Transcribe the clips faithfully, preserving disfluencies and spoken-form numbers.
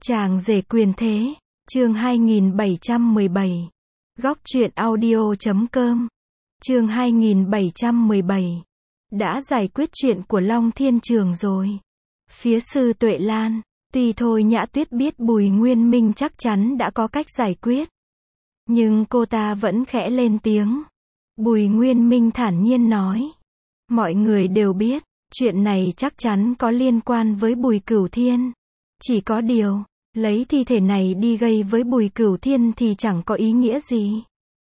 Chàng rể quyền thế, chương hai nghìn bảy trăm mười bảy. Góc truyện audio chấm com. Chương hai nghìn bảy trăm mười bảy. Đã giải quyết chuyện của Long Thiên Trường rồi. Phía Sư Tuệ Lan, tuy Thôi Nhã Tuyết biết Bùi Nguyên Minh chắc chắn đã có cách giải quyết, nhưng cô ta vẫn khẽ lên tiếng. Bùi Nguyên Minh thản nhiên nói, mọi người đều biết, chuyện này chắc chắn có liên quan với Bùi Cửu Thiên. Chỉ có điều, lấy thi thể này đi gây với Bùi Cửu Thiên thì chẳng có ý nghĩa gì.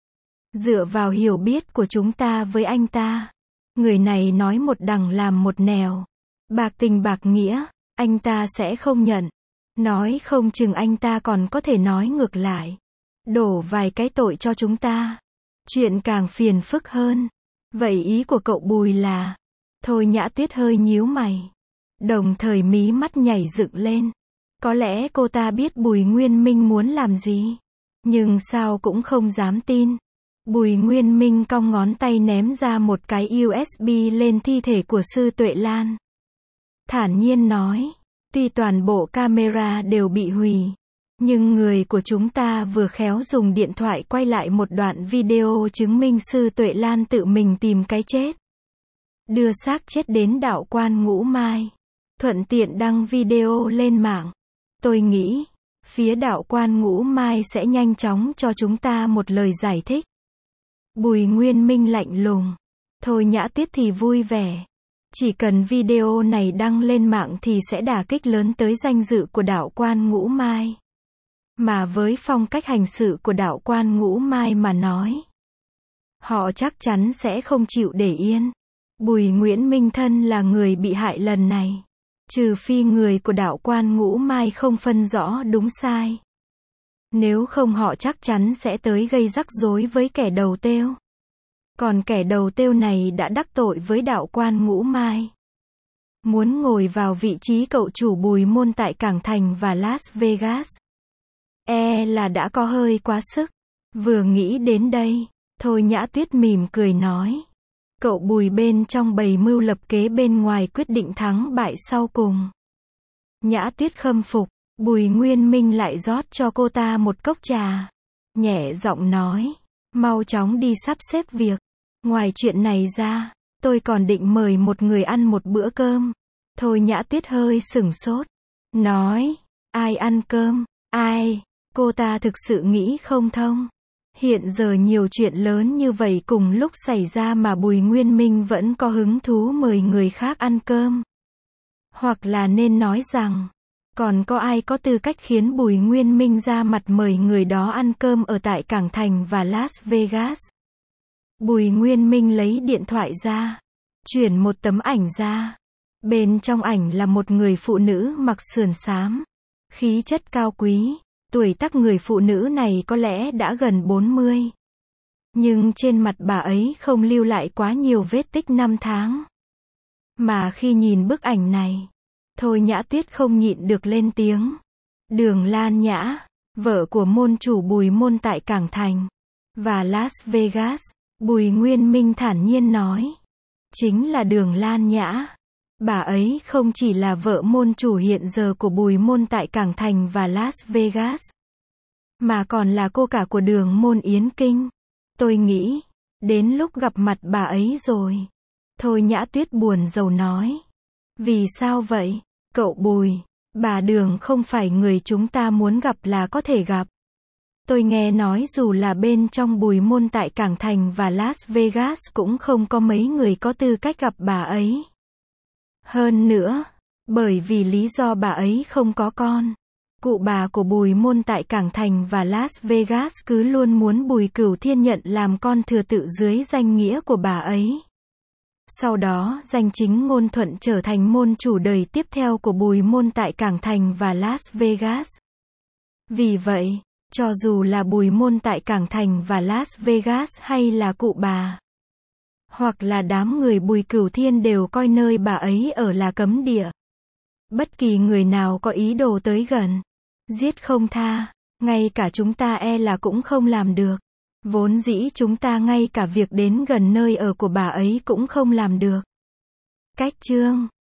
Dựa vào hiểu biết của chúng ta với anh ta, người này nói một đằng làm một nẻo, bạc tình bạc nghĩa, anh ta sẽ không nhận. Nói không chừng anh ta còn có thể nói ngược lại, đổ vài cái tội cho chúng ta. Chuyện càng phiền phức hơn. Vậy ý của cậu Bùi là? Thôi Nhã Tuyết hơi nhíu mày, đồng thời mí mắt nhảy dựng lên. Có lẽ cô ta biết Bùi Nguyên Minh muốn làm gì, nhưng sao cũng không dám tin. Bùi Nguyên Minh cong ngón tay ném ra một cái u ét bê lên thi thể của Sư Tuệ Lan. Thản nhiên nói, tuy toàn bộ camera đều bị hủy, nhưng người của chúng ta vừa khéo dùng điện thoại quay lại một đoạn video chứng minh Sư Tuệ Lan tự mình tìm cái chết, đưa xác chết đến đạo quan Ngũ Mai, thuận tiện đăng video lên mạng. Tôi nghĩ, phía đạo quan Ngũ Mai sẽ nhanh chóng cho chúng ta một lời giải thích. Bùi Nguyên Minh lạnh lùng. Thôi Nhã Tuyết thì vui vẻ. Chỉ cần video này đăng lên mạng thì sẽ đả kích lớn tới danh dự của đạo quan Ngũ Mai. Mà với phong cách hành sự của đạo quan Ngũ Mai mà nói, họ chắc chắn sẽ không chịu để yên. Bùi Nguyễn Minh Thân là người bị hại lần này. Trừ phi người của đạo quan Ngũ Mai không phân rõ đúng sai. Nếu không họ chắc chắn sẽ tới gây rắc rối với kẻ đầu têu. Còn kẻ đầu têu này đã đắc tội với đạo quan Ngũ Mai. Muốn ngồi vào vị trí cậu chủ Bùi môn tại Cảng Thành và Las Vegas, e là đã có hơi quá sức. Vừa nghĩ đến đây, Thôi Nhã Tuyết mỉm cười nói, cậu Bùi bên trong bày mưu lập kế, bên ngoài quyết định thắng bại sau cùng. Nhã Tuyết khâm phục. Bùi Nguyên Minh lại rót cho cô ta một cốc trà, nhẹ giọng nói, mau chóng đi sắp xếp việc. Ngoài chuyện này ra, tôi còn định mời một người ăn một bữa cơm. Thôi Nhã Tuyết hơi sửng sốt, nói, ai ăn cơm, ai? Cô ta thực sự nghĩ không thông. Hiện giờ nhiều chuyện lớn như vậy cùng lúc xảy ra mà Bùi Nguyên Minh vẫn có hứng thú mời người khác ăn cơm. Hoặc là nên nói rằng, còn có ai có tư cách khiến Bùi Nguyên Minh ra mặt mời người đó ăn cơm ở tại Cảng Thành và Las Vegas? Bùi Nguyên Minh lấy điện thoại ra, chuyển một tấm ảnh ra. Bên trong ảnh là một người phụ nữ mặc sườn xám, khí chất cao quý. Tuổi tác người phụ nữ này có lẽ đã gần bốn mươi. Nhưng trên mặt bà ấy không lưu lại quá nhiều vết tích năm tháng. Mà khi nhìn bức ảnh này, Thôi Nhã Tuyết không nhịn được lên tiếng. Đường Lan Nhã, vợ của môn chủ Bùi môn tại Cảng Thành và Las Vegas. Bùi Nguyên Minh thản nhiên nói, chính là Đường Lan Nhã. Bà ấy không chỉ là vợ môn chủ hiện giờ của Bùi môn tại Cảng Thành và Las Vegas, mà còn là cô cả của Đường môn Yến Kinh. Tôi nghĩ, đến lúc gặp mặt bà ấy rồi. Thôi Nhã Tuyết buồn rầu nói, vì sao vậy, cậu Bùi? Bà Đường không phải người chúng ta muốn gặp là có thể gặp. Tôi nghe nói dù là bên trong Bùi môn tại Cảng Thành và Las Vegas cũng không có mấy người có tư cách gặp bà ấy. Hơn nữa, bởi vì lý do bà ấy không có con, cụ bà của Bùi môn tại Cảng Thành và Las Vegas cứ luôn muốn Bùi Cửu Thiên nhận làm con thừa tự dưới danh nghĩa của bà ấy. Sau đó danh chính ngôn thuận trở thành môn chủ đời tiếp theo của Bùi môn tại Cảng Thành và Las Vegas. Vì vậy, cho dù là Bùi môn tại Cảng Thành và Las Vegas hay là cụ bà, hoặc là đám người Bùi Cửu Thiên đều coi nơi bà ấy ở là cấm địa. Bất kỳ người nào có ý đồ tới gần, giết không tha, ngay cả chúng ta e là cũng không làm được. Vốn dĩ chúng ta ngay cả việc đến gần nơi ở của bà ấy cũng không làm được. Cách chương